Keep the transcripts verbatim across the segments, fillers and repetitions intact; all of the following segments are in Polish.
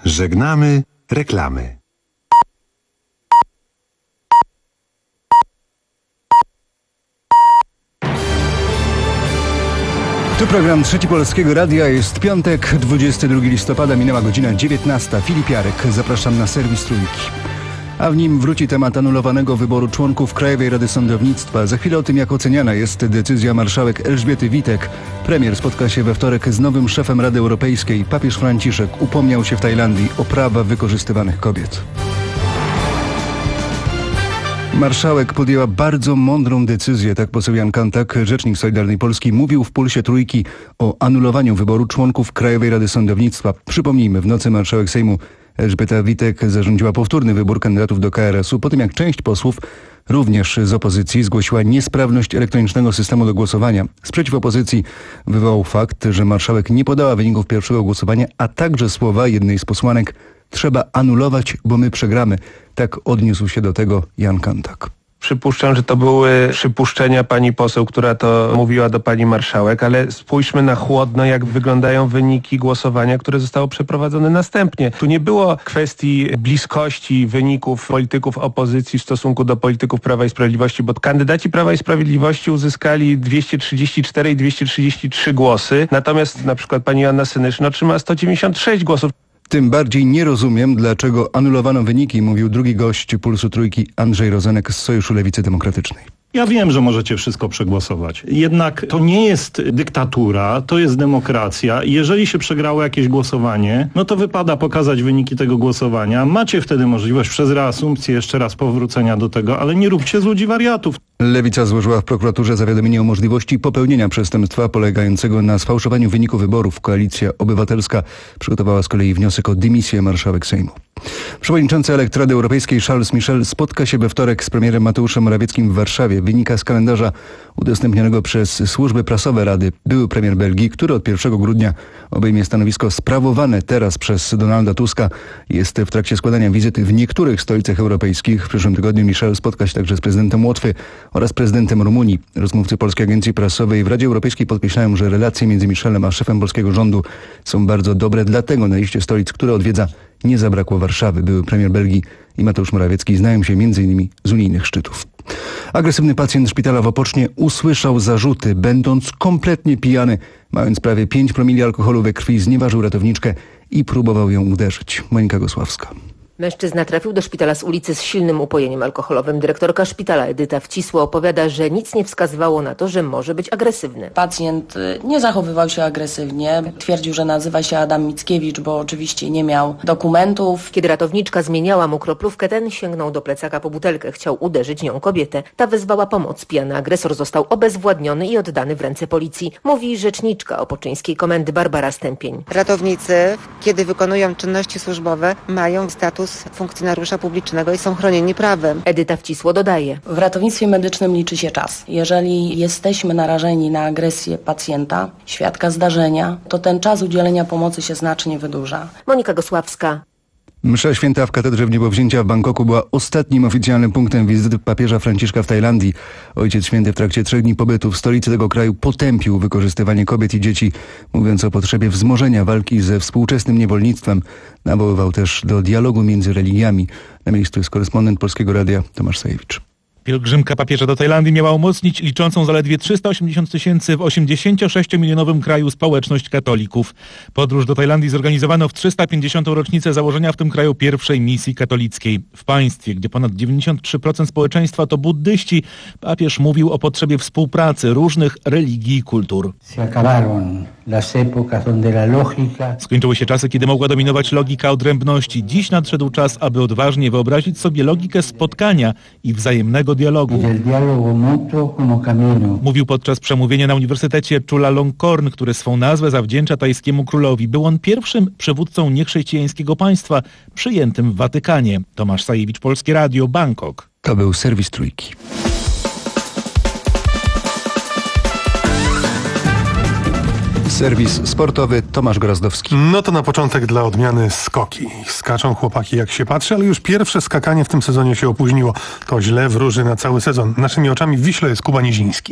Żegnamy reklamy. Tu program Trzeci Polskiego Radia. Jest piątek, dwudziestego drugiego listopada, minęła godzina dziewiętnasta. Filip Jarek, zapraszam na serwis Trójki. A w nim wróci temat anulowanego wyboru członków Krajowej Rady Sądownictwa. Za chwilę o tym, jak oceniana jest decyzja marszałek Elżbiety Witek. Premier spotka się we wtorek z nowym szefem Rady Europejskiej. Papież Franciszek upomniał się w Tajlandii o prawa wykorzystywanych kobiet. Marszałek podjęła bardzo mądrą decyzję, tak poseł Jan Kanthak, rzecznik Solidarnej Polski, mówił w Pulsie Trójki o anulowaniu wyboru członków Krajowej Rady Sądownictwa. Przypomnijmy, w nocy marszałek Sejmu Elżbieta Witek zarządziła powtórny wybór kandydatów do K R S u, po tym jak część posłów, również z opozycji, zgłosiła niesprawność elektronicznego systemu do głosowania. Sprzeciw opozycji wywołał fakt, że marszałek nie podała wyników pierwszego głosowania, a także słowa jednej z posłanek: trzeba anulować, bo my przegramy. Tak odniósł się do tego Jan Kanthak. Przypuszczam, że to były przypuszczenia pani poseł, która to mówiła do pani marszałek, ale spójrzmy na chłodno, jak wyglądają wyniki głosowania, które zostało przeprowadzone następnie. Tu nie było kwestii bliskości wyników polityków opozycji w stosunku do polityków Prawa i Sprawiedliwości, bo kandydaci Prawa i Sprawiedliwości uzyskali dwieście trzydzieści cztery i dwieście trzydzieści trzy głosy, natomiast na przykład pani Joanna Senyszyn otrzymała sto dziewięćdziesiąt sześć głosów. Tym bardziej nie rozumiem, dlaczego anulowano wyniki, mówił drugi gość Pulsu Trójki, Andrzej Rozenek z Sojuszu Lewicy Demokratycznej. Ja wiem, że możecie wszystko przegłosować. Jednak to nie jest dyktatura, to jest demokracja. Jeżeli się przegrało jakieś głosowanie, no to wypada pokazać wyniki tego głosowania. Macie wtedy możliwość przez reasumpcję jeszcze raz powrócenia do tego, ale nie róbcie z ludzi wariatów. Lewica złożyła w prokuraturze zawiadomienie o możliwości popełnienia przestępstwa polegającego na sfałszowaniu wyniku wyborów. Koalicja Obywatelska przygotowała z kolei wniosek o dymisję marszałek Sejmu. Przewodniczący elekt Rady Europejskiej Charles Michel spotka się we wtorek z premierem Mateuszem Morawieckim w Warszawie. Wynika z kalendarza udostępnionego przez służby prasowe Rady. Były premier Belgii, który od pierwszego grudnia obejmie stanowisko sprawowane teraz przez Donalda Tuska, jest w trakcie składania wizyty w niektórych stolicach europejskich. W przyszłym tygodniu Michel spotka się także z prezydentem Łotwy oraz prezydentem Rumunii. Rozmówcy Polskiej Agencji Prasowej w Radzie Europejskiej podkreślają, że relacje między Michelem a szefem polskiego rządu są bardzo dobre, dlatego na liście stolic, które odwiedza, nie zabrakło Warszawy. Były premier Belgii i Mateusz Morawiecki znają się między innymi z unijnych szczytów. Agresywny pacjent szpitala w Opocznie usłyszał zarzuty, będąc kompletnie pijany, mając prawie pięć promili alkoholu we krwi, znieważył ratowniczkę i próbował ją uderzyć. Monika Gosławska. Mężczyzna trafił do szpitala z ulicy z silnym upojeniem alkoholowym. Dyrektorka szpitala Edyta Wcisło opowiada, że nic nie wskazywało na to, że może być agresywny. Pacjent nie zachowywał się agresywnie. Twierdził, że nazywa się Adam Mickiewicz, bo oczywiście nie miał dokumentów. Kiedy ratowniczka zmieniała mu kroplówkę, ten sięgnął do plecaka po butelkę. Chciał uderzyć nią kobietę. Ta wezwała pomoc. Pijany agresor został obezwładniony i oddany w ręce policji. Mówi rzeczniczka Opoczyńskiej Komendy Barbara Stępień. Ratownicy, kiedy wykonują czynności służbowe, mają status funkcjonariusza publicznego i są chronieni prawem. Edyta Wcisło dodaje. W ratownictwie medycznym liczy się czas. Jeżeli jesteśmy narażeni na agresję pacjenta, świadka zdarzenia, to ten czas udzielenia pomocy się znacznie wydłuża. Monika Gosławska. Msza święta w katedrze w Niebowzięcia w Bangkoku była ostatnim oficjalnym punktem wizyty papieża Franciszka w Tajlandii. Ojciec Święty w trakcie trzech dni pobytu w stolicy tego kraju potępił wykorzystywanie kobiet i dzieci, mówiąc o potrzebie wzmożenia walki ze współczesnym niewolnictwem. Nawoływał też do dialogu między religiami. Na miejscu jest korespondent Polskiego Radia Tomasz Sajewicz. Pielgrzymka papieża do Tajlandii miała umocnić liczącą zaledwie trzysta osiemdziesiąt tysięcy w osiemdziesięciosześciomilionowym kraju społeczność katolików. Podróż do Tajlandii zorganizowano w trzysta pięćdziesiątą rocznicę założenia w tym kraju pierwszej misji katolickiej. W państwie, gdzie ponad dziewięćdziesiąt trzy procent społeczeństwa to buddyści, papież mówił o potrzebie współpracy różnych religii i kultur. Skończyły się czasy, kiedy mogła dominować logika odrębności. Dziś nadszedł czas, aby odważnie wyobrazić sobie logikę spotkania i wzajemnego dialogu. Mówił podczas przemówienia na Uniwersytecie Chulalongkorn, który swą nazwę zawdzięcza tajskiemu królowi. Był on pierwszym przywódcą niechrześcijańskiego państwa przyjętym w Watykanie. Tomasz Sajewicz, Polskie Radio, Bangkok. To był serwis Trójki. Serwis sportowy, Tomasz Gorazdowski. No to na początek dla odmiany skoki. Skaczą chłopaki jak się patrzy, ale już pierwsze skakanie w tym sezonie się opóźniło. To źle wróży na cały sezon. Naszymi oczami w Wiśle jest Kuba Niziński.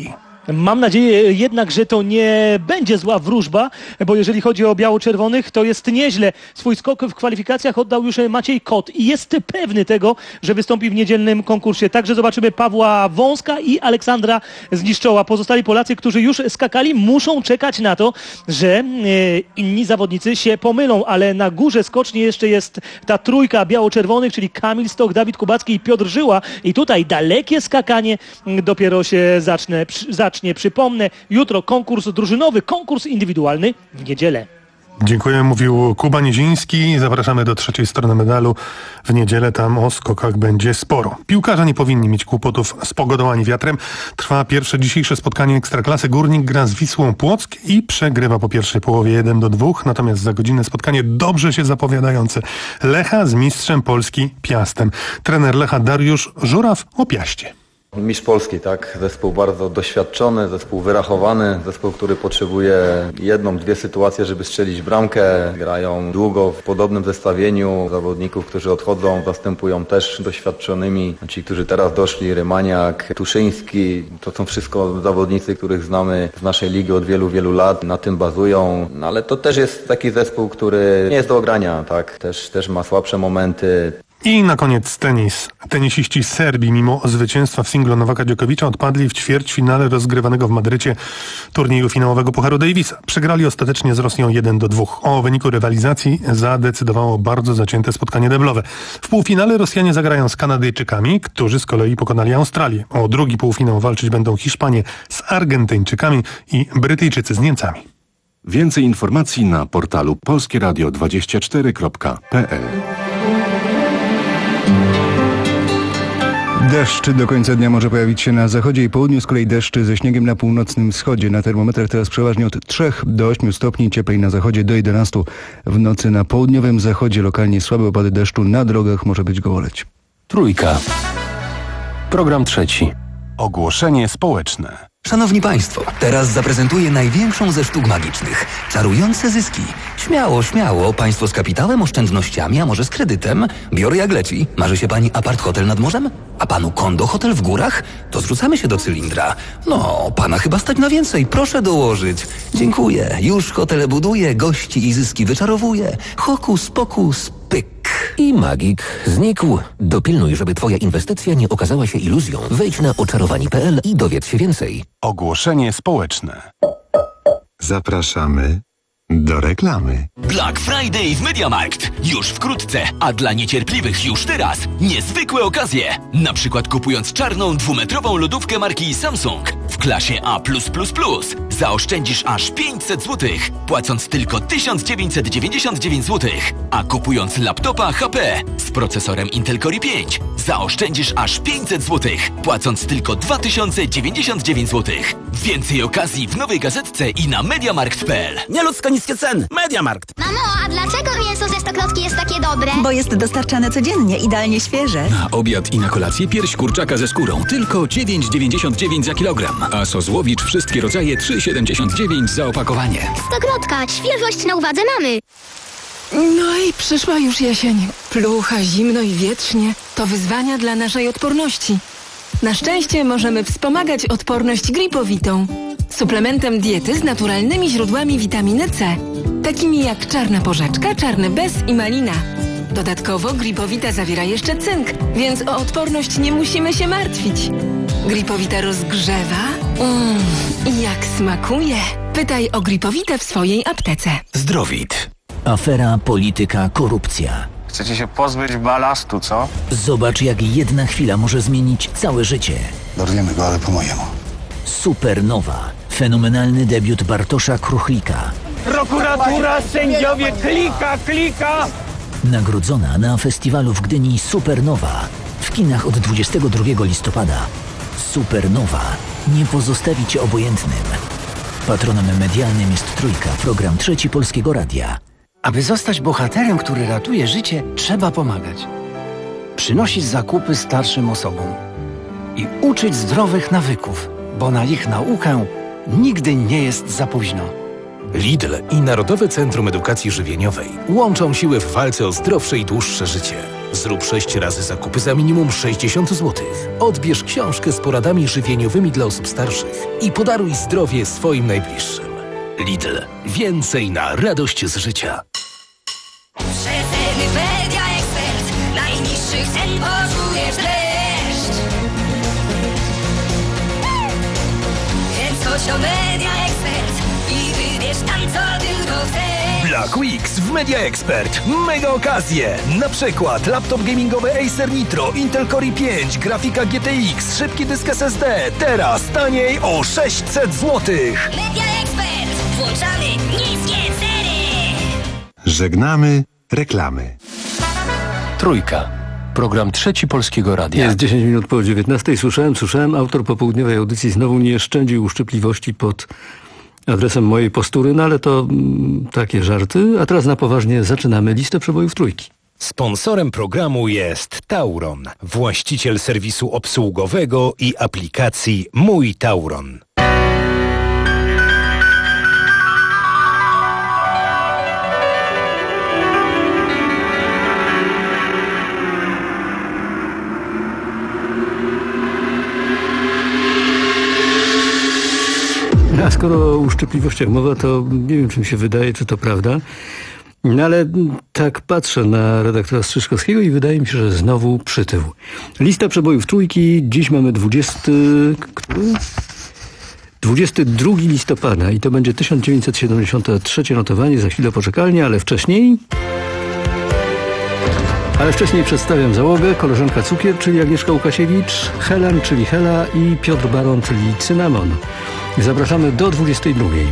Mam nadzieję jednak, że to nie będzie zła wróżba, bo jeżeli chodzi o biało-czerwonych, to jest nieźle. Swój skok w kwalifikacjach oddał już Maciej Kot i jest pewny tego, że wystąpi w niedzielnym konkursie. Także zobaczymy Pawła Wąska i Aleksandra Zniszczoła. Pozostali Polacy, którzy już skakali, muszą czekać na to, że e, inni zawodnicy się pomylą, ale na górze skoczni jeszcze jest ta trójka biało-czerwonych, czyli Kamil Stoch, Dawid Kubacki i Piotr Żyła. I tutaj dalekie skakanie dopiero się zacznie. zacznie. Przypomnę, jutro konkurs drużynowy, konkurs indywidualny w niedzielę. Dziękuję, mówił Kuba Nieziński. Zapraszamy do trzeciej strony medalu. W niedzielę tam o skokach będzie sporo. Piłkarze nie powinni mieć kłopotów z pogodą ani wiatrem. Trwa pierwsze dzisiejsze spotkanie Ekstraklasy. Górnik gra z Wisłą Płock i przegrywa po pierwszej połowie jeden do dwóch. Natomiast za godzinę spotkanie dobrze się zapowiadające. Lecha z mistrzem Polski Piastem. Trener Lecha Dariusz Żuraw o Piaście. Mistrz Polski, tak? Zespół bardzo doświadczony, zespół wyrachowany, zespół, który potrzebuje jedną, dwie sytuacje, żeby strzelić bramkę. Grają długo w podobnym zestawieniu. Zawodników, którzy odchodzą, zastępują też doświadczonymi. Ci, którzy teraz doszli, Rymaniak, Tuszyński, to są wszystko zawodnicy, których znamy z naszej ligi od wielu, wielu lat. Na tym bazują, no, ale to też jest taki zespół, który nie jest do ogrania, tak? Też, też ma słabsze momenty. I na koniec tenis. Tenisiści z Serbii mimo zwycięstwa w singlu Nowaka Dżokowicza odpadli w ćwierćfinale rozgrywanego w Madrycie turnieju finałowego Pucharu Davisa. Przegrali ostatecznie z Rosją jeden do dwóch. O wyniku rywalizacji zadecydowało bardzo zacięte spotkanie deblowe. W półfinale Rosjanie zagrają z Kanadyjczykami, którzy z kolei pokonali Australię. O drugi półfinał walczyć będą Hiszpanie z Argentyńczykami i Brytyjczycy z Niemcami. Więcej informacji na portalu polskie radio dwadzieścia cztery kropka p l. Deszcz do końca dnia może pojawić się na zachodzie i południu, z kolei deszcz ze śniegiem na północnym wschodzie. Na termometrach teraz przeważnie od trzech do ośmiu stopni, cieplej na zachodzie do jedenastu. W nocy na południowym zachodzie lokalnie słabe opady deszczu, na drogach może być gołoleć. Trójka. Program trzeci. Ogłoszenie społeczne. Szanowni Państwo, teraz zaprezentuję największą ze sztuk magicznych. Czarujące zyski. Śmiało, śmiało. Państwo z kapitałem, oszczędnościami, a może z kredytem. Biorę jak leci. Marzy się Pani apart hotel nad morzem? A Panu kondo hotel w górach? To zrzucamy się do cylindra. No, Pana chyba stać na więcej. Proszę dołożyć. Dziękuję. Już hotele buduję, gości i zyski wyczarowuję. Hokus pokus, pyk. I magik znikł. Dopilnuj, żeby Twoja inwestycja nie okazała się iluzją. Wejdź na oczarowani kropka p l i dowiedz się więcej. Ogłoszenie społeczne. Zapraszamy do reklamy. Black Friday w MediaMarkt. Już wkrótce, a dla niecierpliwych już teraz niezwykłe okazje. Na przykład kupując czarną dwumetrową lodówkę marki Samsung w klasie A plus plus plus zaoszczędzisz aż pięćset złotych, płacąc tylko tysiąc dziewięćset dziewięćdziesiąt dziewięć złotych. A kupując laptopa H P z procesorem Intel Core i pięć zaoszczędzisz aż pięćset złotych, płacąc tylko dwa tysiące dziewięćdziesiąt dziewięć złotych. Więcej okazji w nowej gazetce i na mediamarkt kropka p l. Nieludzko niskie ceny. MediaMarkt. Mamo, a dlaczego mięso ze Stokrotki jest takie dobre? Bo jest dostarczane codziennie, idealnie świeże. Na obiad i na kolację pierś kurczaka ze skórą. Tylko dziewięć dziewięćdziesiąt dziewięć za kilogram. A sos Łowicz wszystkie rodzaje trzy siedemdziesiąt dziewięć za opakowanie. Stokrotka, świeżość na uwadze mamy. No i przyszła już jesień. Plucha, zimno i wietrznie. To wyzwania dla naszej odporności. Na szczęście możemy wspomagać odporność Gripowitą. Suplementem diety z naturalnymi źródłami witaminy C, takimi jak czarna porzeczka, czarny bez i malina. Dodatkowo Gripowita zawiera jeszcze cynk, więc o odporność nie musimy się martwić. Gripowita rozgrzewa. Mmm, i jak smakuje. Pytaj o Gripowitę w swojej aptece. Zdrowit. Afera, polityka, korupcja. Chcecie się pozbyć balastu, co? Zobacz, jak jedna chwila może zmienić całe życie. Dorwiemy go, ale po mojemu. Supernowa. Fenomenalny debiut Bartosza Kruchlika. Prokuratura, sędziowie, klika, klika! Nagrodzona na festiwalu w Gdyni Supernowa. W kinach od dwudziestego drugiego listopada. Supernowa. Nie pozostawi cię obojętnym. Patronem medialnym jest Trójka, program Trzeci Polskiego Radia. Aby zostać bohaterem, który ratuje życie, trzeba pomagać. Przynosić zakupy starszym osobom. I uczyć zdrowych nawyków, bo na ich naukę nigdy nie jest za późno. Lidl i Narodowe Centrum Edukacji Żywieniowej łączą siły w walce o zdrowsze i dłuższe życie. Zrób sześć razy zakupy za minimum sześćdziesiąt złotych. Odbierz książkę z poradami żywieniowymi dla osób starszych i podaruj zdrowie swoim najbliższym. Lidl. Więcej na radość z życia. Przeceny Media Expert. Najniższych cen poczujesz dreszcz. Więc chodź do Media Expert i wybierz tam, co tylko chcesz. Black Weeks w Media Expert. Mega okazje! Na przykład laptop gamingowy Acer Nitro, Intel Core i pięć, grafika G T X, szybki dysk S S D. Teraz taniej o sześćset złotych. Media Expert. Włączamy niskie ceny. Żegnamy reklamy. Trójka. Program Trzeci Polskiego Radia. Jest dziesięć minut po dziewiętnastej. Słyszałem, słyszałem. Autor popołudniowej audycji znowu nie szczędził uszczypliwości pod adresem mojej postury, no ale to mm, takie żarty. A teraz na poważnie zaczynamy listę przebojów trójki. Sponsorem programu jest Tauron, właściciel serwisu obsługowego i aplikacji Mój Tauron. A skoro o uszczypliwościach mowa, to nie wiem, czy mi się wydaje, czy to prawda. No ale tak patrzę na redaktora Strzyżkowskiego i wydaje mi się, że znowu przytył. Lista przebojów trójki. Dziś mamy dwudziesty... dwudziestego drugiego listopada i to będzie tysiąc dziewięćset siedemdziesiąte trzecie notowanie. Za chwilę poczekalnie, ale wcześniej... Ale wcześniej przedstawiam załogę. Koleżanka Cukier, czyli Agnieszka Łukasiewicz, Helen, czyli Hela i Piotr Baron, czyli Cynamon. Zapraszamy do dwudziestej drugiej.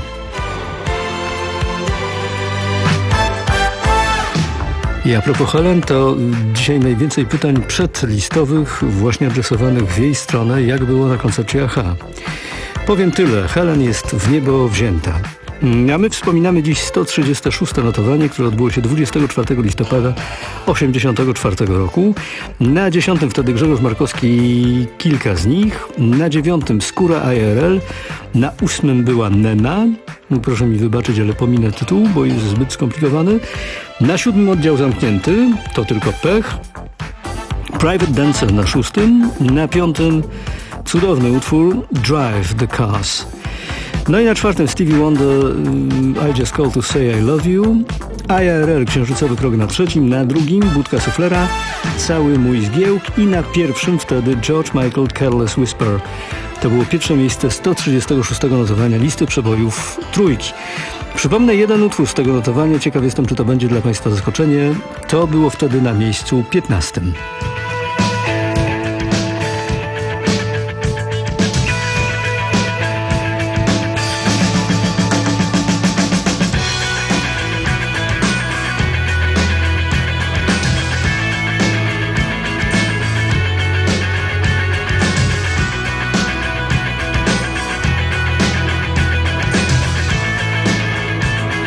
I a propos Helen, to dzisiaj najwięcej pytań przedlistowych właśnie adresowanych w jej stronę, jak było na koncercie A H. Powiem tyle. Helen jest w niebo wzięta. A my wspominamy dziś sto trzydzieste szóste notowanie, które odbyło się dwudziestego czwartego listopada osiemdziesiątego czwartego roku. Na dziesiątym wtedy Grzegorz Markowski, kilka z nich. Na dziewiątym Skóra I R L. Na ósmym była Nena. Proszę mi wybaczyć, ale pominę tytuł, bo jest zbyt skomplikowany. Na siódmym Oddział Zamknięty. To tylko pech. Private Dancer na szóstym. Na piątym cudowny utwór Drive the Cars. No i na czwartym Stevie Wonder, I Just Call to Say I Love You. I R L, Księżycowy Krok na trzecim. Na drugim Budka Suflera, Cały mój zgiełk. I na pierwszym wtedy George Michael, Careless Whisper. To było pierwsze miejsce sto trzydziestego szóstego notowania listy przebojów trójki. Przypomnę jeden utwór z tego notowania. Ciekaw jestem, czy to będzie dla Państwa zaskoczenie. To było wtedy na miejscu piętnastym.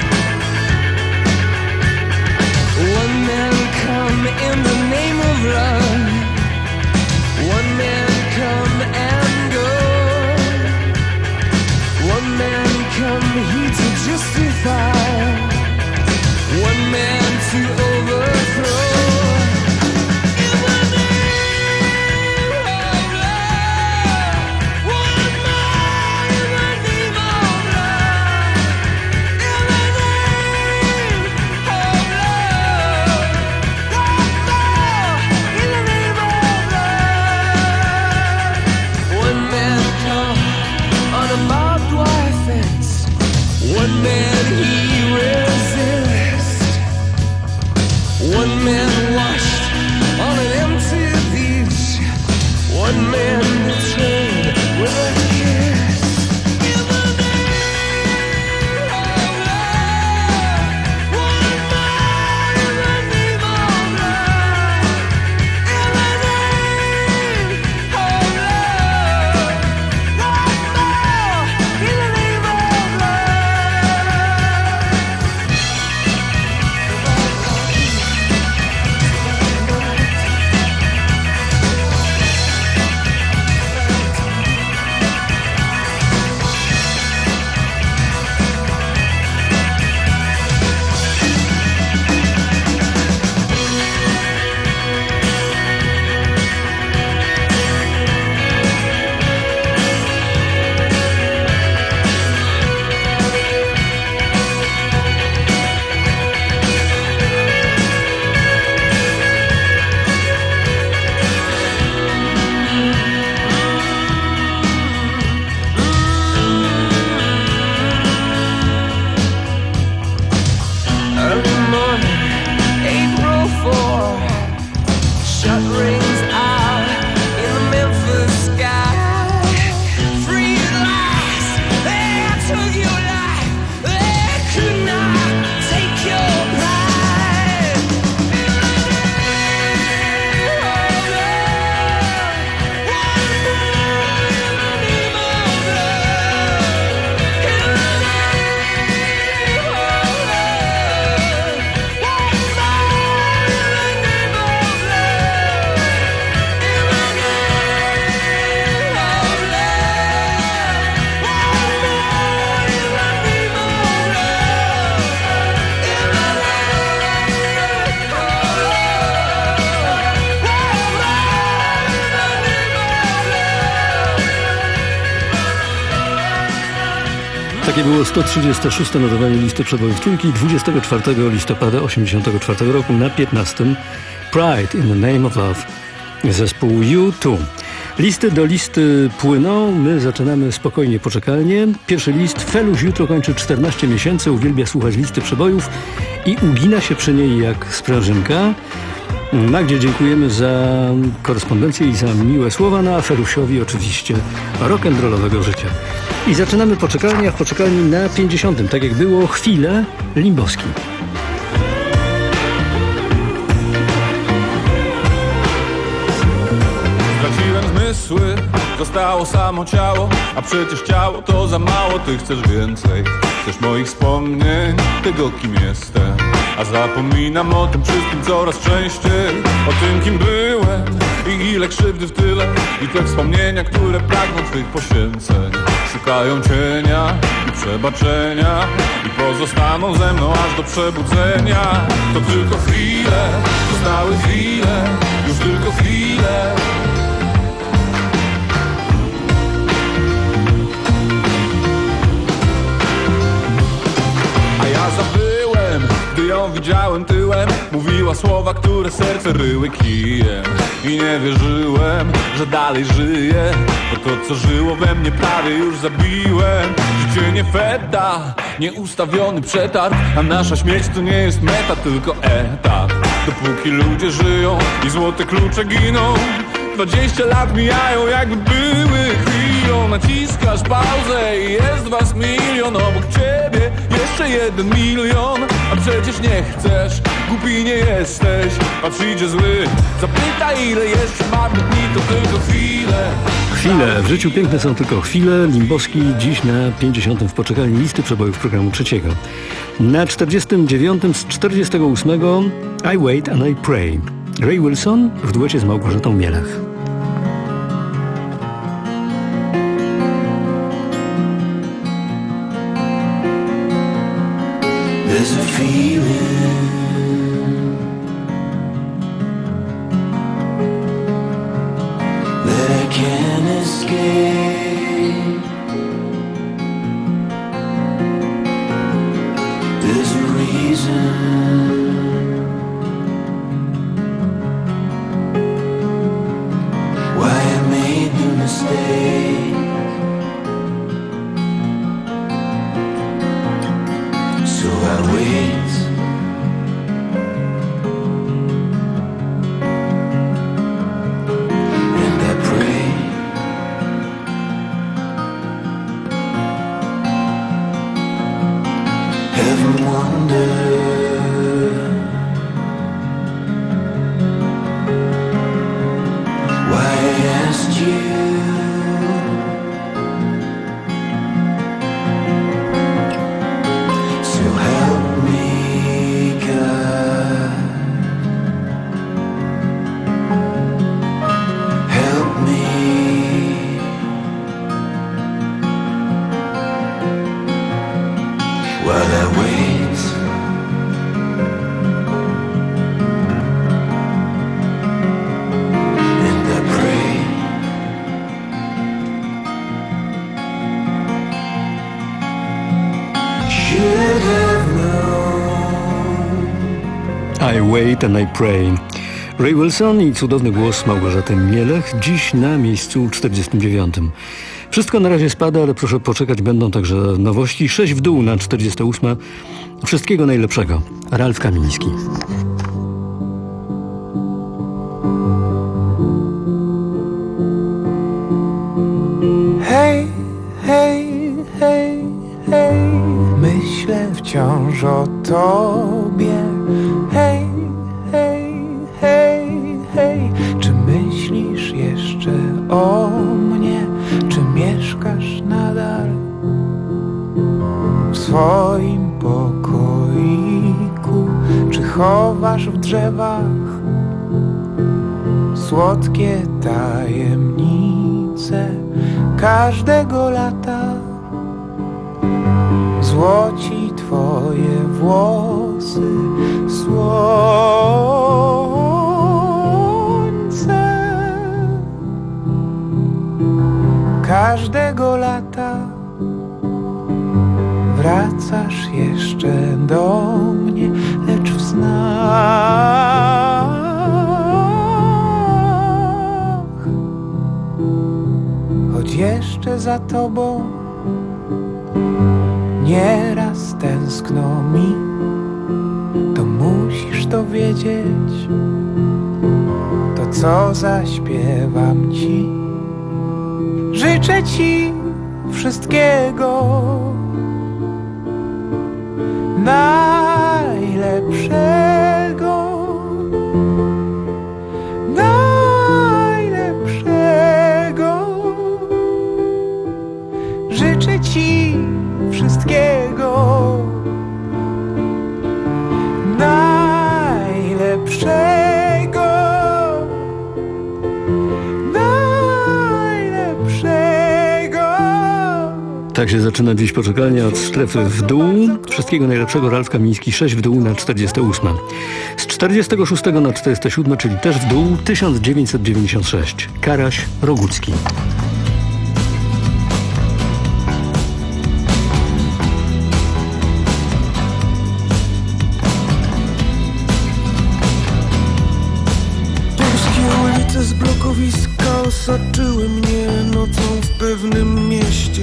One man come in the name of love. Takie było sto trzydzieste szóste notowanie listy przebojów trójki dwudziestego czwartego listopada osiemdziesiątego czwartego roku. Na piętnastym Pride in the Name of Love, zespół U dwa. Listy do listy płyną, my zaczynamy spokojnie, poczekalnie. Pierwszy list. Feluś jutro kończy czternaście miesięcy, uwielbia słuchać listy przebojów i ugina się przy niej jak sprężynka. Magdzie dziękujemy za korespondencję i za miłe słowa, no a Felusiowi oczywiście rock'n'rollowego życia. I zaczynamy poczekalnie, a w poczekalni na pięćdziesiątym, tak jak było, chwilę Limbowski. Straciłem zmysły, zostało samo ciało, a przecież ciało to za mało, ty chcesz więcej. Chcesz moich wspomnień, tego kim jestem, a zapominam o tym wszystkim coraz częściej. O tym kim byłem i ile krzywdy w tyle, i te wspomnienia, które pragną twych poświęceń. Szukają cienia i przebaczenia i pozostaną ze mną aż do przebudzenia. To tylko chwile, zostały chwile, już tylko chwile. A ja zabyłem, gdy ją widziałem tyłem. Mówiła słowa, które serce ryły kijem. I nie wierzyłem, że dalej żyję, bo to co żyło we mnie prawie już zabiłem. Życie nie feta, nieustawiony przetarg, a nasza śmierć to nie jest meta, tylko etap. Dopóki ludzie żyją i złote klucze giną, dwadzieścia lat mijają jakby były chwilą. Naciskasz pauzę i jest was milion, obok ciebie jeszcze jeden milion. A przecież nie chcesz, głupi nie jesteś, a przyjdzie zły, zapytaj ile jeszcze marnych dni, to tylko chwile. Chwile. W życiu piękne są tylko chwile. Limbowski dziś na pięćdziesiątym w poczekalni listy przebojów programu trzeciego. Na czterdziestym dziewiątym z czterdziestego ósmego I Wait and I Pray. Ray Wilson w duecie z Małgorzatą Mielech. There's a feeling that I can't escape. There's a reason why I made the mistake. So I wait and I pray. Heaven wonder why I asked you. I Wait and I Pray. Ray Wilson i cudowny głos Małgorzaty Mielech dziś na miejscu czterdziestym dziewiątym. Wszystko na razie spada, ale proszę poczekać, będą także nowości. sześć w dół na czterdzieste ósme. Wszystkiego najlepszego. Ralf Kamiński. Hej, hej, hej, hej, myślę wciąż o tobie. Hej, hej, hej, hej, czy myślisz jeszcze o mnie? Czy mieszkasz nadal w swoim pokoiku? Czy chowasz w drzewach słodkie tajemnice każdego lata? Złoci twoje włosy, słońce każdego lata. tobą. Nieraz tęskno mi, to musisz to wiedzieć. To co zaśpiewam ci, życzę ci wszystkiego najlepszego, najlepszego. Życzę ci wszystkiego najlepszego, najlepszego. Tak się zaczyna dziś poczekalnia od strefy w dół. Wszystkiego najlepszego, Ralf Kamiński, sześć w dół na czterdzieste ósme. Z czterdziestego szóstego na czterdzieste siódme, czyli też w dół, tysiąc dziewięćset dziewięćdziesiąt sześć. Karaś Rogucki. Z blokowiska osaczyły mnie nocą w pewnym mieście.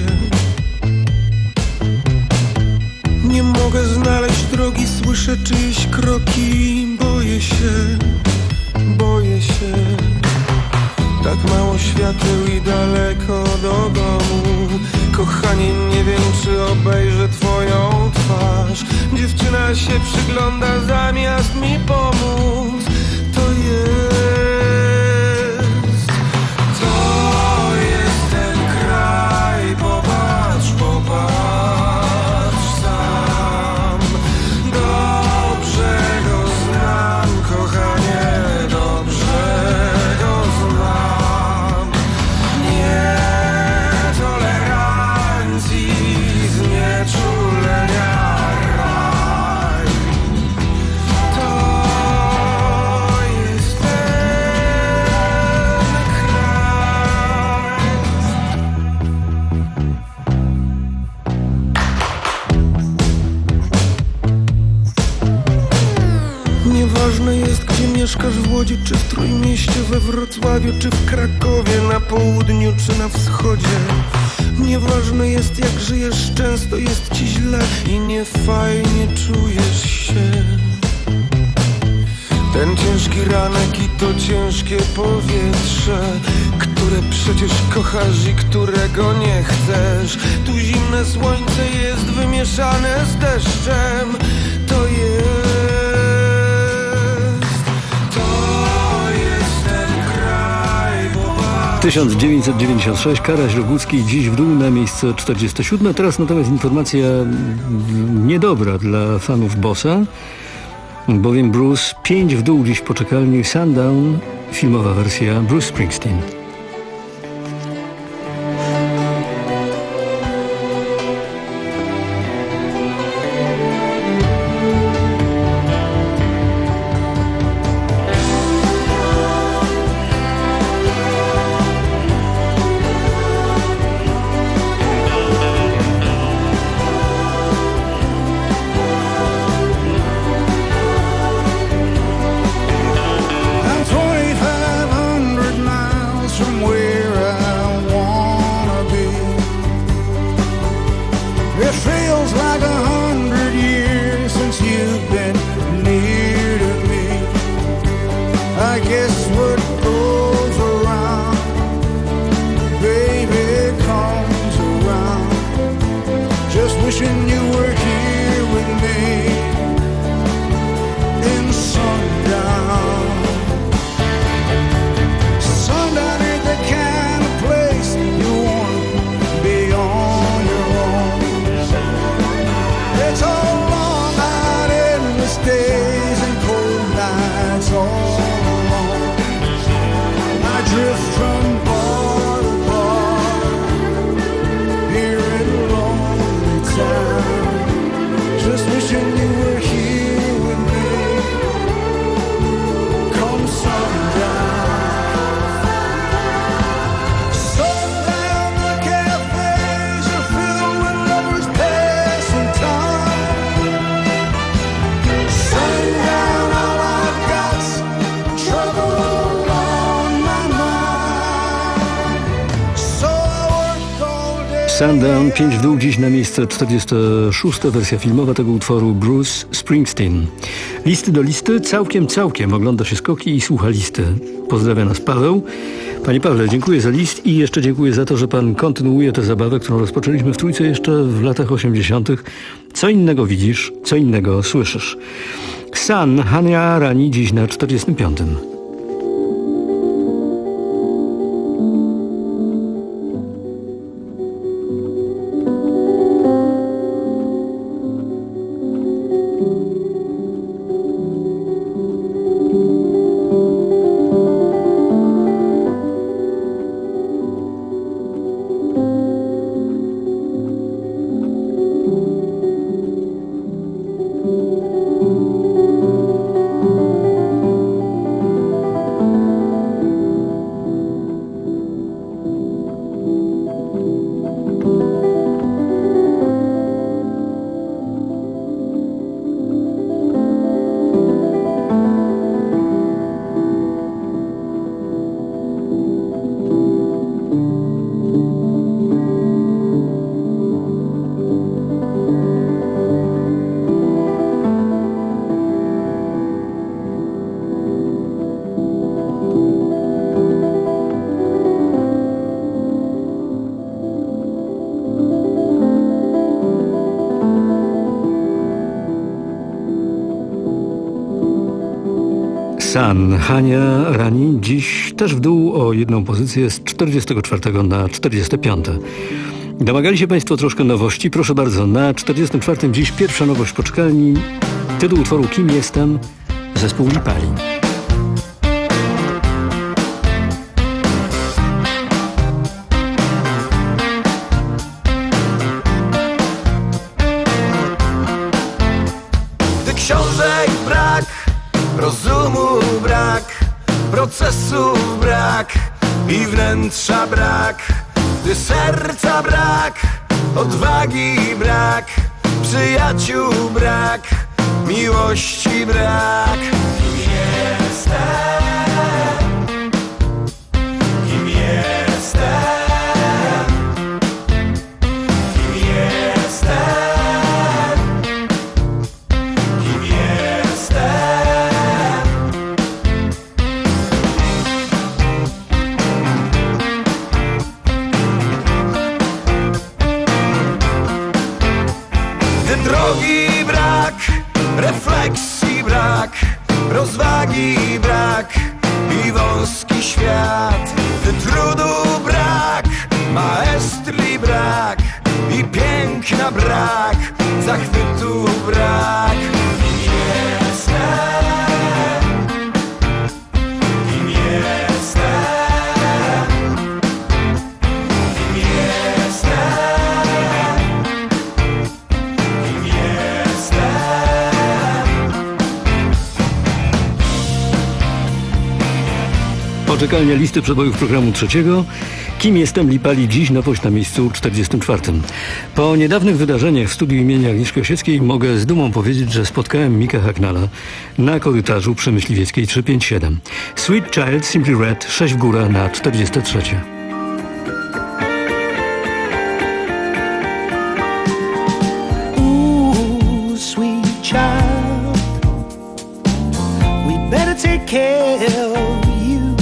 Nie mogę znaleźć drogi, słyszę czyjeś kroki. Boję się, boję się. Tak mało świateł i daleko do domu. Kochanie, nie wiem, czy obejrzę twoją twarz. Dziewczyna się przygląda zamiast mi pomóc. To jest Ważne jest, gdzie mieszkasz, w Łodzi czy w Trójmieście, we Wrocławiu czy w Krakowie, na południu czy na wschodzie. Nieważne jest, jak żyjesz, często jest ci źle i niefajnie czujesz się. Ten ciężki ranek i to ciężkie powietrze, które przecież kochasz i którego nie chcesz. Tu zimne słońce jest wymieszane z deszczem. To jest tysiąc dziewięćset dziewięćdziesiąt sześć, Karaś Rogucki, dziś w dół na miejsce czterdzieste siódme. Teraz natomiast informacja niedobra dla fanów Bossa, bowiem Bruce pięć w dół dziś w poczekalni. Sundown, filmowa wersja Bruce Springsteen. Sundown, pięć w dół, dziś na miejsce czterdziesta szósta wersja filmowa tego utworu Bruce Springsteen. Listy do listy, całkiem, całkiem ogląda się skoki i słucha listy. Pozdrawia nas Paweł. Panie Pawle, dziękuję za list i jeszcze dziękuję za to, że pan kontynuuje tę zabawę, którą rozpoczęliśmy w Trójce jeszcze w latach osiemdziesiątych. Co innego widzisz, co innego słyszysz. Sun, Hania Rani, dziś na czterdziestym piątym. Sun, Hania Rani, dziś też w dół o jedną pozycję z czterdziestego czwartego na czterdzieste piąte. Domagali się Państwo troszkę nowości. Proszę bardzo, na czterdziestym czwartym dziś pierwsza nowość w poczekalni. Tytuł utworu Kim jestem? Zespół Lipali. Gdy książek brak, rozumu brak, procesu brak i wnętrza brak, gdy serca brak, odwagi brak, przyjaciół brak, miłości brak. Kim jestem? Kim jestem? Kim jestem? Kim jestem? Gdy drogi brak, refleksji brak, rozwagi brak i wąski świat. Gdy trudu brak, maestrii brak i piękna brak, zachwytu brak. Kim jestem? Kim jestem? Kim jestem? Kim jestem? Poczekalnia listy przebojów programu trzeciego. Kim jestem? Lipali, dziś nowość na miejscu czterdziestym czwartym. Po niedawnych wydarzeniach w studiu imienia Agnieszki Osieckiej mogę z dumą powiedzieć, że spotkałem Mika Hagnala na korytarzu przy Myśliwieckiej trzysta pięćdziesiąt siedem. Sweet Child, Simply Red, sześć w górę na czterdzieste trzecie. Ooh, sweet child, we better take care of you.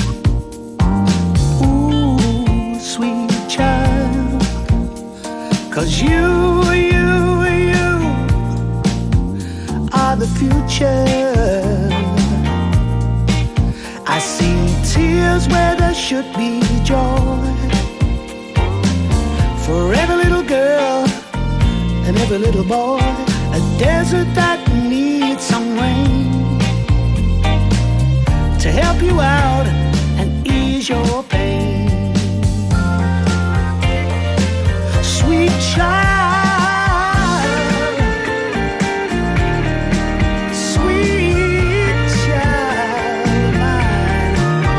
Ooh, sweet child, 'cause you, you, you are the future. I see tears where there should be joy. For every little girl and every little boy, a desert that needs some rain to help you out and ease your pain. Sweet child, sweet child mine.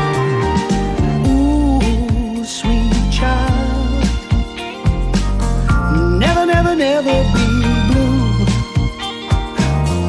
Ooh, sweet child, never, never, never be blue.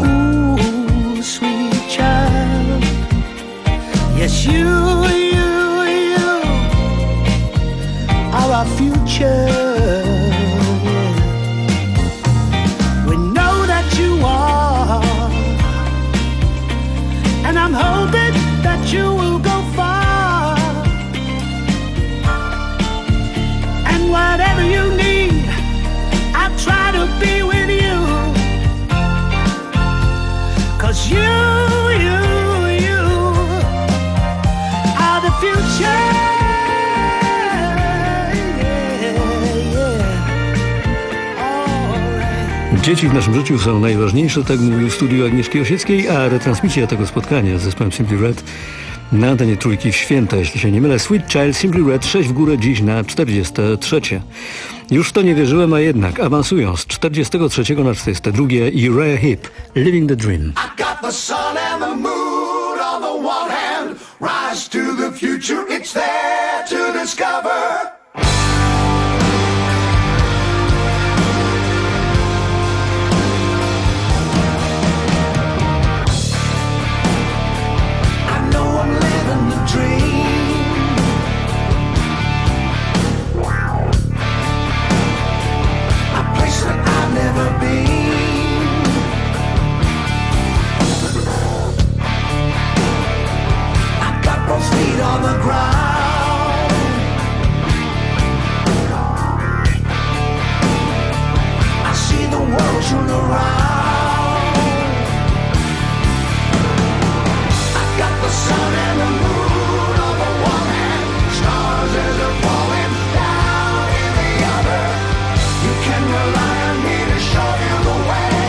Dzieci w naszym życiu są najważniejsze, tak mówił w studiu Agnieszki Osieckiej, a retransmisja tego spotkania z zespołem Simply Red na antenie Trójki w święta, jeśli się nie mylę. Sweet Child, Simply Red, sześć w górę dziś na czterdzieste trzecie. Już w to nie wierzyłem, a jednak awansują z czterdziestego trzeciego na czterdzieste drugie Uriah Heep, Living the Dream. I got the sun and the moon on the one hand, rise to the future, it's there to discover. Feet on the ground, I see the world turn around. I got the sun and the moon on the one hand, stars as they're falling down in the other. You can rely on me to show you the way.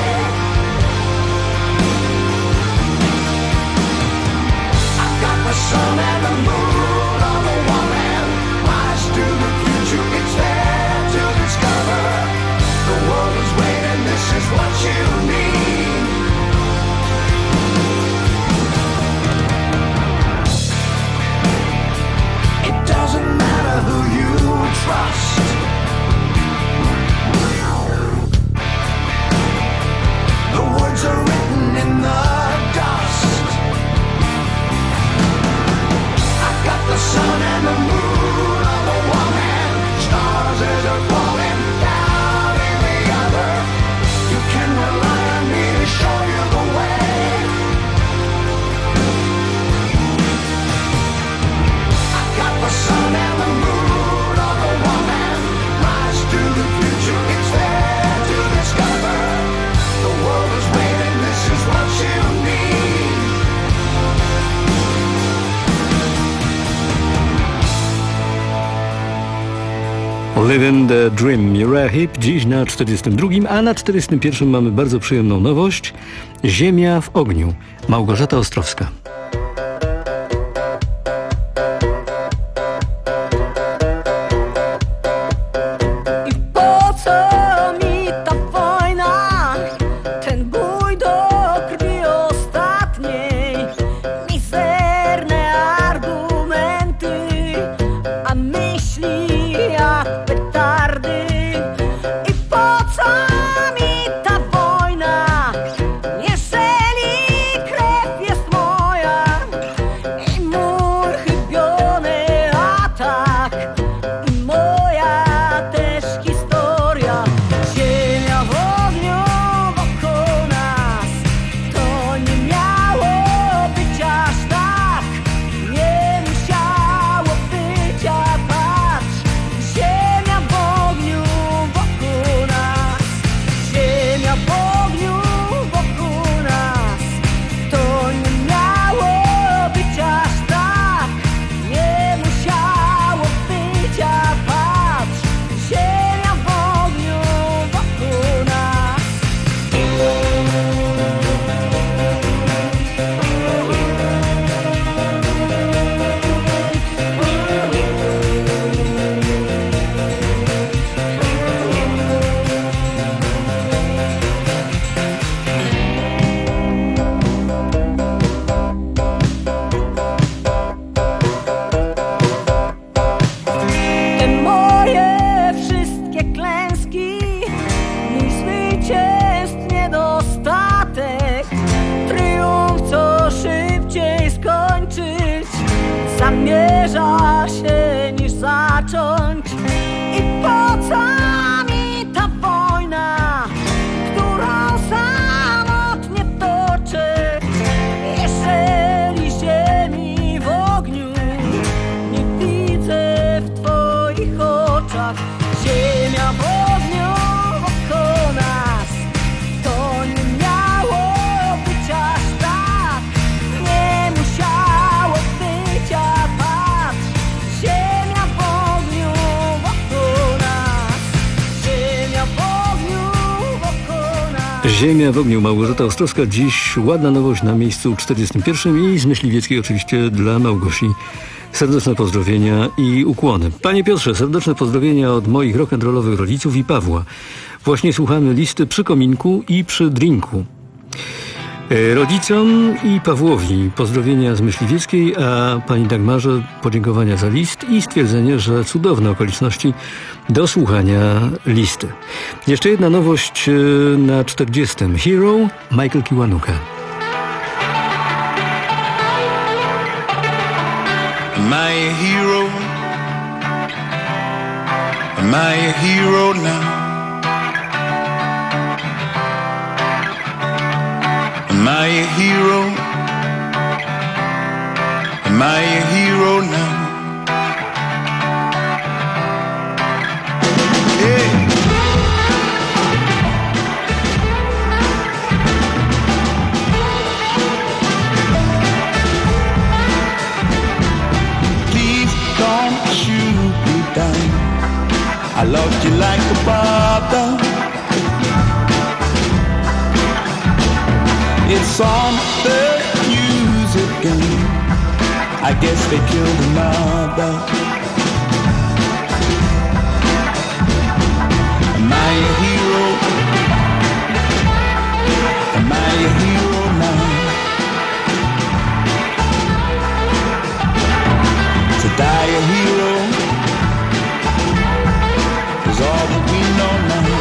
I got the sun and the moon on the one hand, rise to the future, it's there to discover. The world is waiting, this is what you need. It doesn't matter who you trust, the words are written in the dust. The sun and the moon on the one hand, stars as they're falling down in the other. You can rely on me to show you the way. I got the sun and the moon on the one hand, rise to the future, it's there to discover. The world is waiting, this is what you need. Living the Dream, Uriah Heep, dziś na czterdziestym drugim, a na czterdziestym pierwszym mamy bardzo przyjemną nowość. Ziemia w ogniu. Małgorzata Ostrowska. Jeżeli krew jest moja. Ziemia w ogniu, Małgorzata Ostrowska. Dziś ładna nowość na miejscu czterdziestym pierwszym i z Myśliwieckiej oczywiście dla Małgosi. Serdeczne pozdrowienia i ukłony. Panie Piotrze, serdeczne pozdrowienia od moich rock'n'rollowych rodziców i Pawła. Właśnie słuchamy listy przy kominku i przy drinku. Rodzicom i Pawłowi pozdrowienia z Myśliwieckiej, a pani Dagmarze podziękowania za list i stwierdzenie, że cudowne okoliczności do słuchania listy. Jeszcze jedna nowość na czterdziestym. Hero, Michael Kiwanuka. Am I a hero? Am I a hero now? Am I a hero? Am I a hero now? Hey. Please don't shoot me down. I loved you like a brother. It's on the news again. I guess they killed another. Am I a hero? Am I a hero now? To die a hero is all that we know now.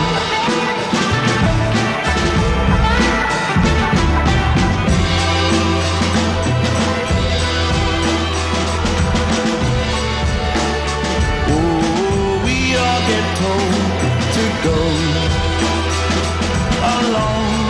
Go alone.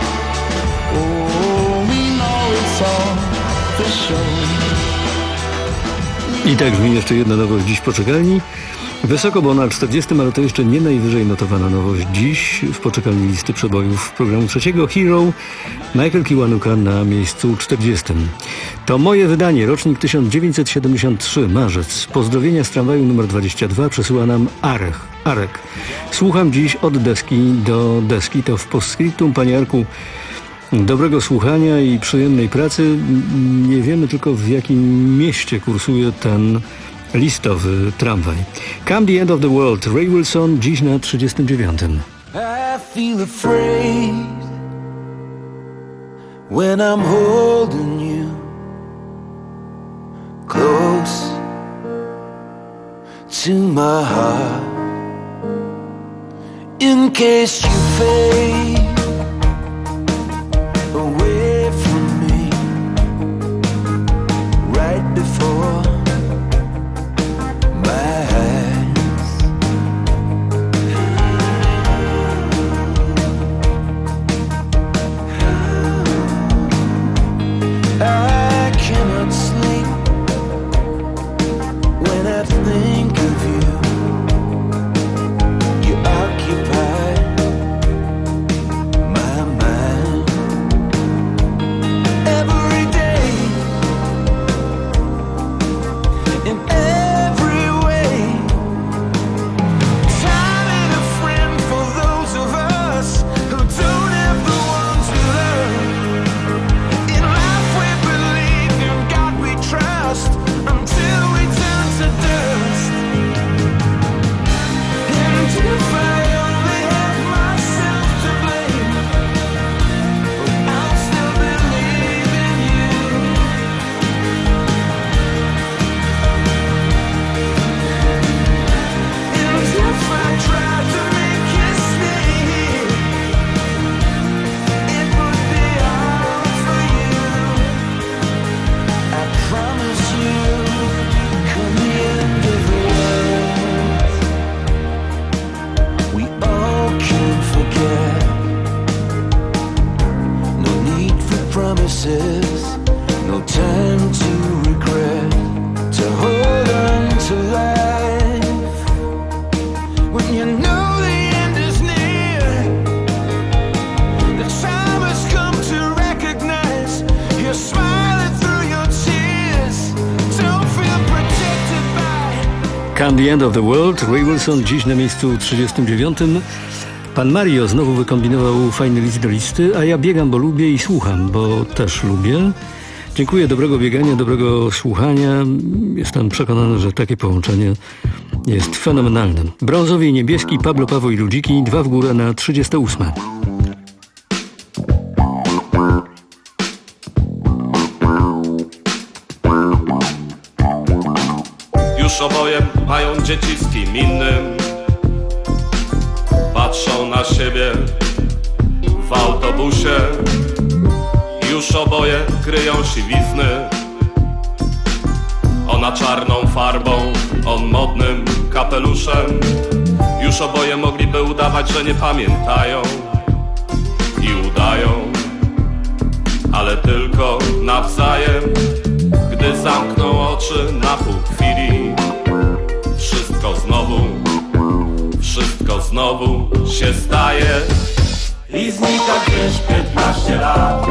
Oh, we know it's all for sure. I tak brzmi jeszcze jedna nowość dziś w poczekalni. Wysoko, bo na czterdziestym, ale to jeszcze nie najwyżej notowana nowość dziś w poczekalni listy przebojów programu trzeciego. Hero, Michael Kiwanuka na miejscu czterdziestym. To moje wydanie, rocznik tysiąc dziewięćset siedemdziesiąt trzy, marzec. Pozdrowienia z tramwaju numer dwadzieścia dwa przesyła nam Arek. Arek. Słucham dziś od deski do deski. To w postscriptum, panie Arku, dobrego słuchania i przyjemnej pracy. Nie wiemy tylko, w jakim mieście kursuje ten listowy tramwaj. Come the end of the world. Ray Wilson dziś na trzydziestym dziewiątym. I feel afraid when I'm holding you close to my heart. In case you fade away from me right before my eyes, I cannot sleep when I think of you. You occupy my mind every day, in every way. Time ain't a friend for those of us who don't have the ones we love. In life we believe, in God we trust, until we turn to dust. And if I only had myself to blame, I'll still believe in you. And if I tried to make you stay here, it would be all for you. I promise you, come the end of the world, we all can forget. No need for promises, no time to regret. To hold on to life when you know the end is near. The time has come to recognize you're smiling through your tears. Don't feel protected by Come the end of the world. Ray Wilson dziś na miejscu trzydziestym dziewiątym. Pan Mario znowu wykombinował fajny list do listy, a ja biegam, bo lubię i słucham, bo też lubię. Dziękuję, dobrego biegania, dobrego słuchania. Jestem przekonany, że takie połączenie jest fenomenalne. Brązowy i niebieski, Pablo, Paweł i Ludziki, dwa w górę na trzydzieste ósme. Już oboje mają dzieci z kim innym. Patrzą na siebie w autobusie. Już oboje kryją siwizny. Ona czarną farbą, on modnym kapeluszem. Już oboje mogliby udawać, że nie pamiętają i udają, ale tylko nawzajem. Gdy zamkną oczy na pół chwili, wszystko znowu, wszystko znowu się staje. I znika gdzieś piętnaście lat,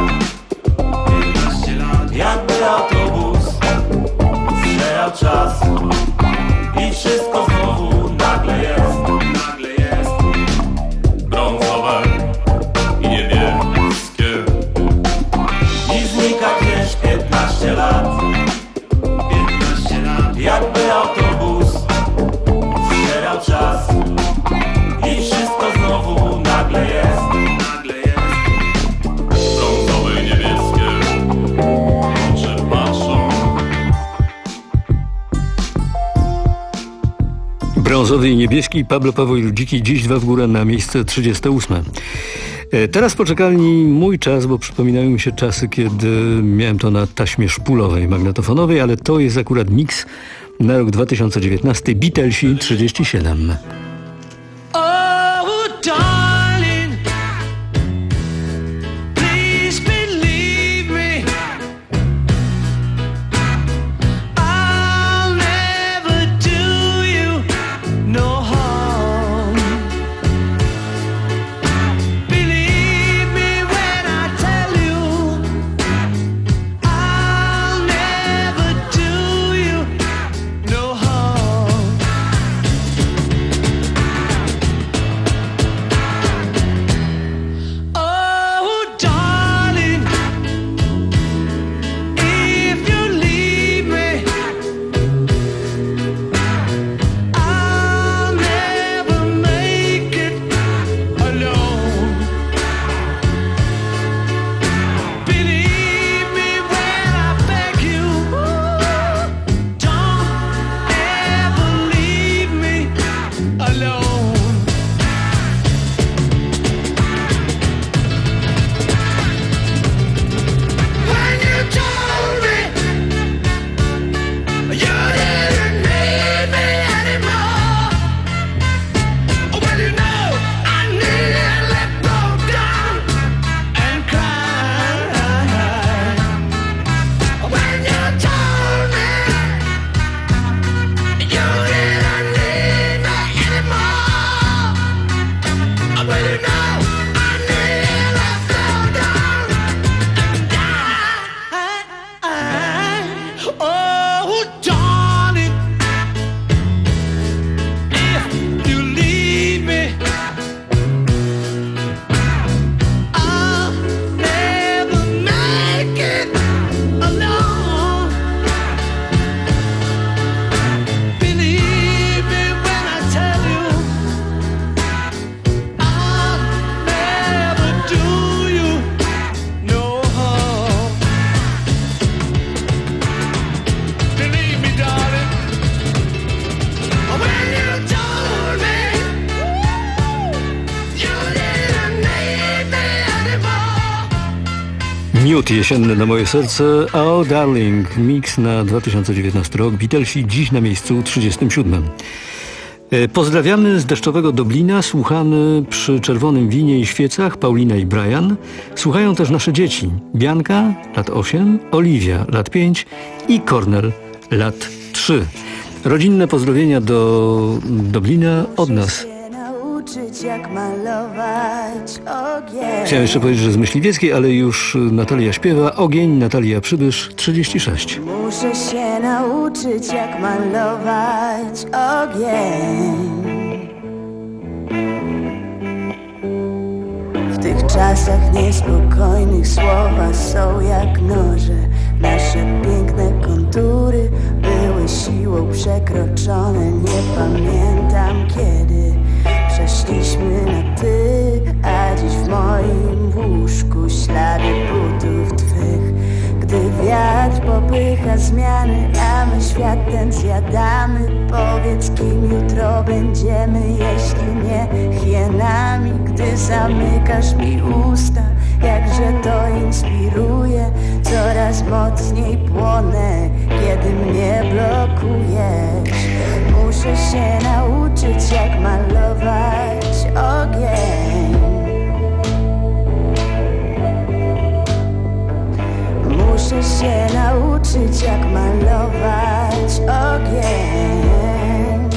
jakby autobus zżerał czas. I wszystko znowu nagle jest, nagle jest brązowe i niebieskie. I znika gdzieś piętnaście lat, jakby autobus zżerał czas. I wszystko znowu nagle jest, nagle jest brązowe i niebieskie oczy patrzą. Brązowy i niebieski, Pablo, Paweł i Ludziki, dziś dwa w górę na miejsce trzydzieste ósme. Teraz w poczekalni mój czas, bo przypominają mi się czasy, kiedy miałem to na taśmie szpulowej, magnetofonowej, ale to jest akurat miks na rok dwa tysiące dziewiętnasty, Beatlesi trzydzieści siedem. Miód jesienny na moje serce, Oh Darling, mix na dwa tysiące dziewiętnasty rok, Beatlesi dziś na miejscu trzydziestym siódmym. Pozdrawiamy z deszczowego Dublina, słuchamy przy czerwonym winie i świecach Paulina i Brian. Słuchają też nasze dzieci, Bianka, lat osiem, Oliwia, lat pięć i Kornel, lat trzy. Rodzinne pozdrowienia do Dublina od nas. Jak malować ogień. Chciałem jeszcze powiedzieć, że z Myśliwieckiej, ale już Natalia śpiewa. Ogień, Natalia Przybysz, trzydzieści sześć. Muszę się nauczyć jak malować ogień. W czasach niespokojnych słowa są jak noże. Nasze piękne kontury były siłą przekroczone. Nie pamiętam kiedy przeszliśmy na ty, a dziś w moim łóżku ślady butów twych. Gdy wiatr popycha zmiany, a my świat ten zjadamy. Powiedz, kim jutro będziemy, jeśli nie hienami. Gdy zamykasz mi usta, jakże to inspiruje. Coraz mocniej płonę, kiedy mnie blokujesz. Muszę się nauczyć, jak malować ogień. Muszę się nauczyć, jak malować ogień.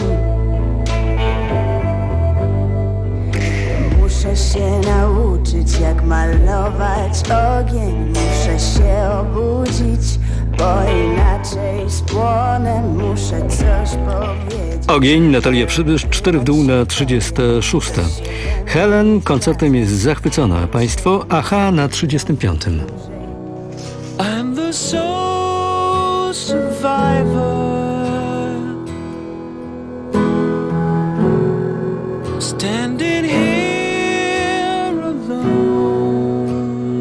Muszę się nauczyć, jak malować ogień. Muszę się obudzić, bo inaczej spłonę. Muszę coś powiedzieć. Ogień, Natalia Przybysz, cztery w dół na trzydzieste szóste. Helen koncertem jest zachwycona. Państwo Aha na trzydziestym piątym. I'm the soul survivor, standing here alone.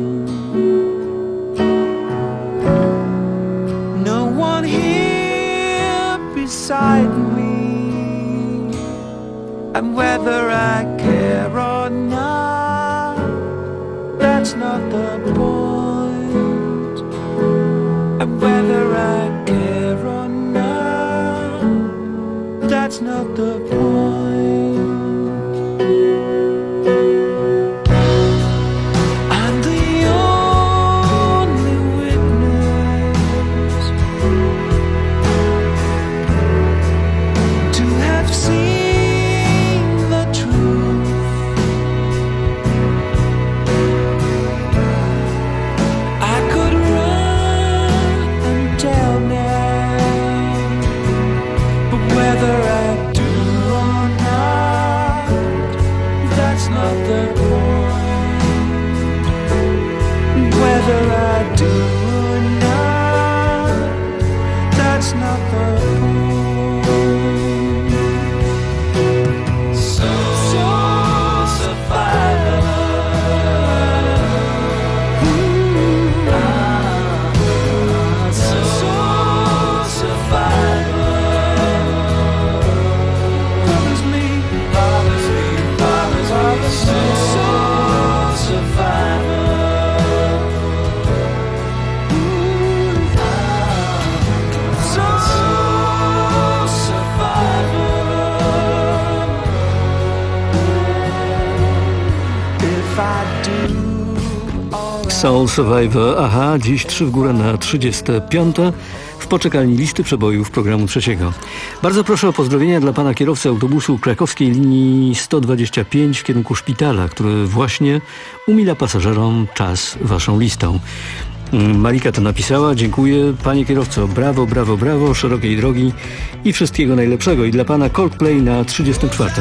No one here beside me, and whether I care or not, that's not the point. And whether I care or not, that's not the point. I'm the only witness to have seen the truth. I could run and tell now, but whether I do or not, that's not the point. Whether I do or not, that's not the point. Soul survivor. Ooh, ah, soul survivor. Bothers me, bothers me, bothers me. Soul survivor. Ooh, ah, soul survivor. If I do Soul Survivor, Aha, dziś trzy w górę na trzydzieste piąte w poczekalni listy przebojów programu trzeciego. Bardzo proszę o pozdrowienia dla pana kierowcy autobusu krakowskiej linii sto dwadzieścia pięć w kierunku szpitala, który właśnie umila pasażerom czas waszą listą. Marika to napisała. Dziękuję, panie kierowco. Brawo, brawo, brawo, szerokiej drogi i wszystkiego najlepszego. I dla pana Coldplay na trzydziestym czwartym.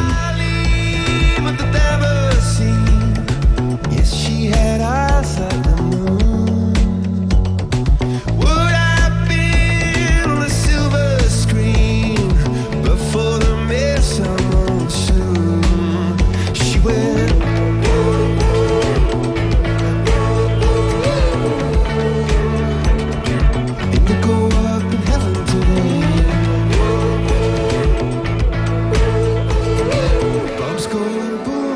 yes, she had eyes like the moon. Would I be on the silver screen before the midsummer soon? She went. Indigo up in heaven today. Bombs going boom.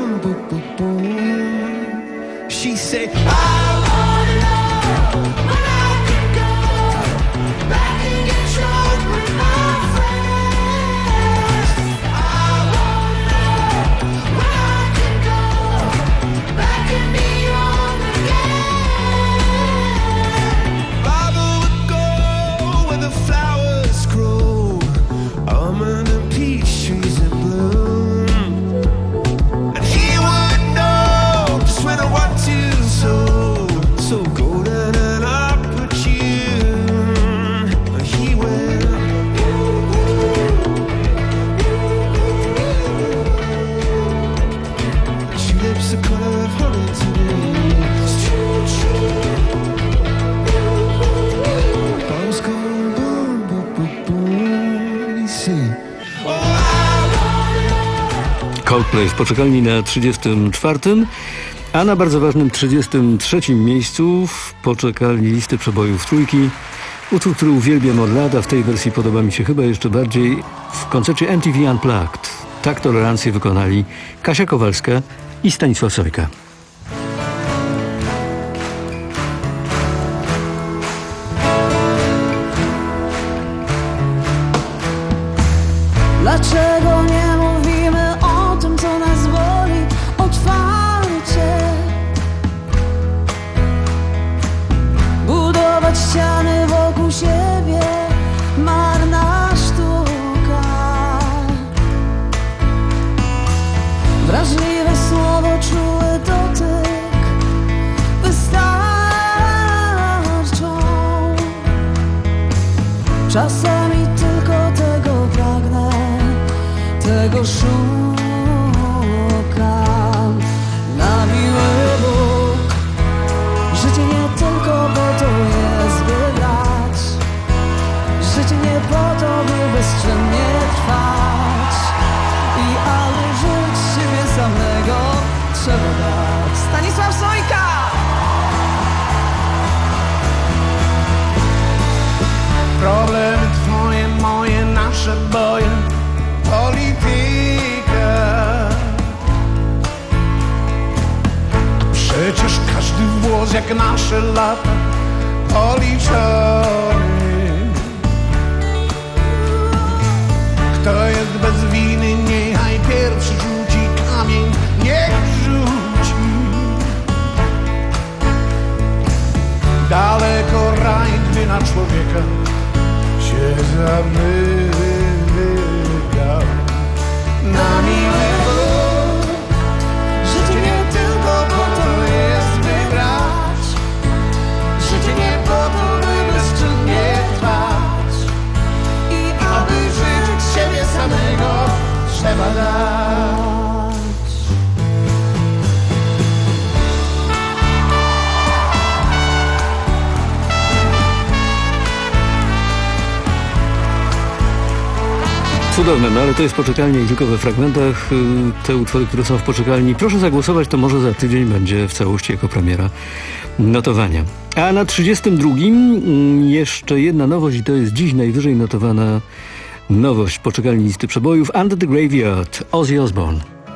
Coldplay w poczekalni na trzydziestym czwartym, a na bardzo ważnym trzydziestym trzecim miejscu w poczekalni listy przebojów trójki utwór, który uwielbiam od lat, a w tej wersji podoba mi się chyba jeszcze bardziej, w koncercie M T V Unplugged. Tak tolerancję wykonali Kasia Kowalska i Stanisław Sojka. Dlaczego nie mówimy o tym, co nas boli otwarcie? Budować ściany wokół siebie, marna sztuka. Wrażliwe słowo, czuły dotyk wystarczą. Czasami tylko tego pragnę, tego szukam. Na miły Bóg, życie nie tylko po to jest, by grać. Życie nie po to, by bezczynnie trwać. I aby żyć siebie samego trzeba dać. Stanisław Sojka! Problemy twoje, moje, nasze boje, polityka. Przecież każdy włos jak nasze lata policzony. Kto jest bez winy, niechaj pierwszy rzuci kamień, niech rzuci. Daleko raj, gdy na człowieka się zamykał. Na miły Bóg, życie nie tylko po to jest, by grać. Życie nie po to, by bezczynnie trwać. I aby żyć siebie samego trzeba dać. Cudowne, no ale to jest poczekalnie i tylko we fragmentach. Te utwory, które są w poczekalni, proszę zagłosować, to może za tydzień będzie w całości jako premiera notowania. A na trzydziestym drugim jeszcze jedna nowość i to jest dziś najwyżej notowana nowość poczekalni listy przebojów. Under the Graveyard, Ozzy Osbourne.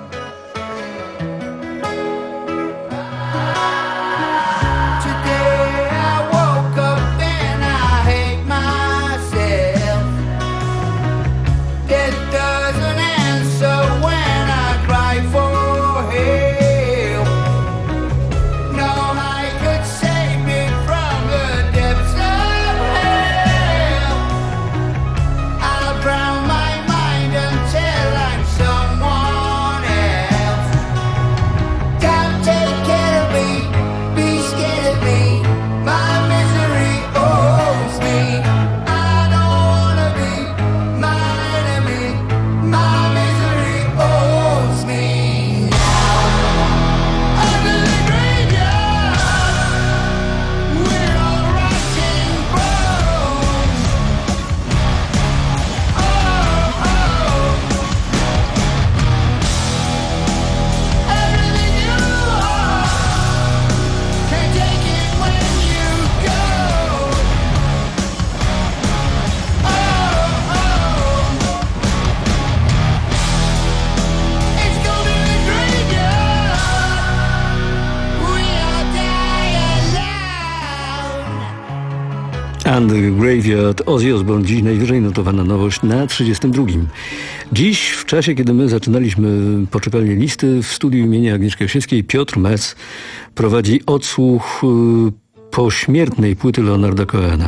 And the Graveyard, Ozzy Osbourne, dziś najwyżej notowana nowość na trzydziestym drugim. Dziś, w czasie, kiedy my zaczynaliśmy poczekalnie listy, w studiu imienia Agnieszki Osieckiej Piotr Metz prowadzi odsłuch pośmiertnej płyty Leonarda Cohena.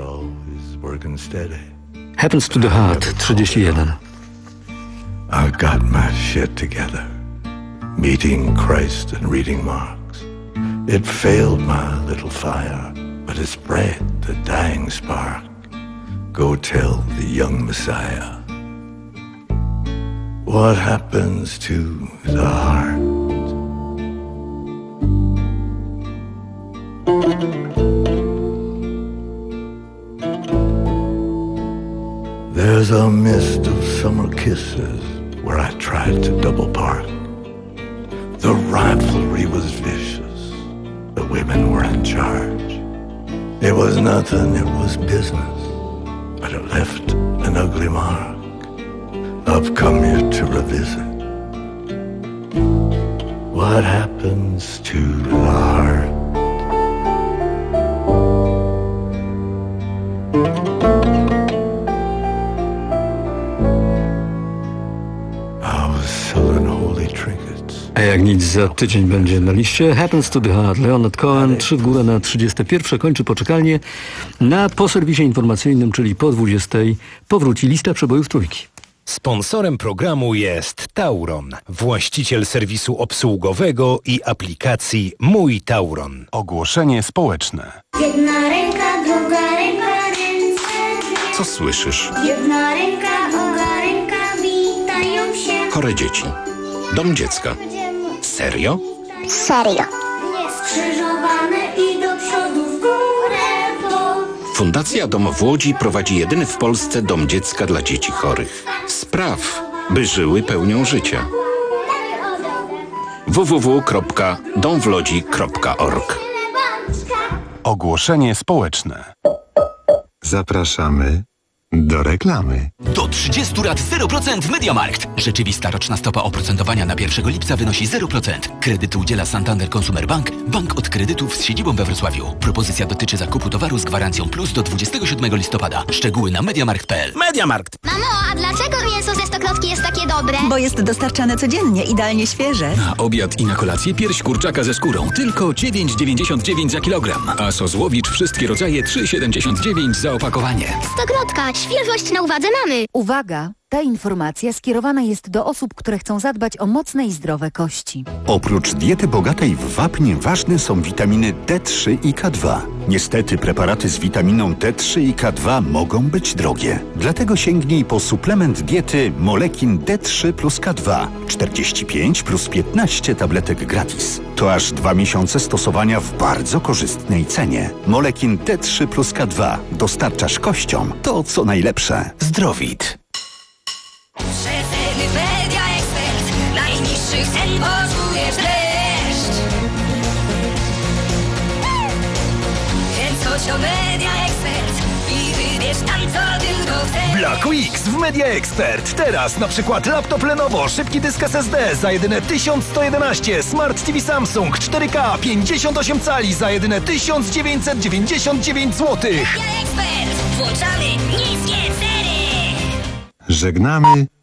Happens to the Heart, trzydzieści jeden. I got my shit together. Meeting Christ and reading Marx. It failed my little fire, but it spread the dying spark. Go tell the young Messiah what happens to the heart. There's a mist of summer kisses where I tried to double park. rivalry was vicious. The women were in charge. It was nothing, it was business, but it left an ugly mark. I've come here to revisit what happens to the heart. I was selling holy trinkets. A jak nic za tydzień będzie na liście Happens to the Heart. Leonard Cohen, trzy w górę na trzydzieste pierwsze, kończy poczekalnię. Na po serwisie informacyjnym, czyli po dwudziestej, powróci lista przebojów trójki. Sponsorem programu jest Tauron, właściciel serwisu obsługowego i aplikacji Mój Tauron. Ogłoszenie społeczne. Jedna ręka, druga ręka, ręce. Co słyszysz? Jedna ręka, druga ręka, witają się. Chore dzieci. Dom dziecka. Serio? Serio. Nieskrzyżowane i do przodu w górę, bo... Fundacja Dom w Łodzi prowadzi jedyny w Polsce dom dziecka dla dzieci chorych. Spraw, by żyły pełnią życia. w w w kropka dom w łodzi kropka org. Ogłoszenie społeczne. Zapraszamy do reklamy. Do trzydziestu lat zero procent MediaMarkt. Rzeczywista roczna stopa oprocentowania na pierwszego lipca wynosi zero procent. Kredyt udziela Santander Consumer Bank, bank od kredytów z siedzibą we Wrocławiu. Propozycja dotyczy zakupu towaru z gwarancją plus do dwudziestego siódmego listopada. Szczegóły na mediamarkt kropka p l. MediaMarkt. Mamo, a dlaczego mięso ze stokrotki jest takie dobre? Bo jest dostarczane codziennie, idealnie świeże. Na obiad i na kolację pierś kurczaka ze skórą. Tylko dziewięć dziewięćdziesiąt dziewięć za kilogram. A sos Łowicz wszystkie rodzaje trzy siedemdziesiąt dziewięć za opakowanie. Stokrotka, świeżość na uwadze mamy. Uwaga! Ta informacja skierowana jest do osób, które chcą zadbać o mocne i zdrowe kości. Oprócz diety bogatej w wapń ważne są witaminy D trzy i K dwa. Niestety preparaty z witaminą D trzy i K dwa mogą być drogie. Dlatego sięgnij po suplement diety Molekin D trzy plus K dwa. czterdzieści pięć plus piętnaście tabletek gratis. To aż dwa miesiące stosowania w bardzo korzystnej cenie. Molekin D trzy plus K dwa. Dostarczasz kościom to, co najlepsze. Zdrowit. Przeceny Media Expert. Najniższych cen poczujesz dreszcz. Więc chodź do Media Expert i wybierz tam, co tylko chcesz. Black Weeks w Media Expert. Teraz na przykład laptop Lenovo, szybki dysk S S D za jedyne tysiąc sto jedenaście, Smart T V Samsung cztery K pięćdziesiąt osiem cali za jedyne tysiąc dziewięćset dziewięćdziesiąt dziewięć złotych. Media Expert. Włączamy niskie ceny. Żegnamy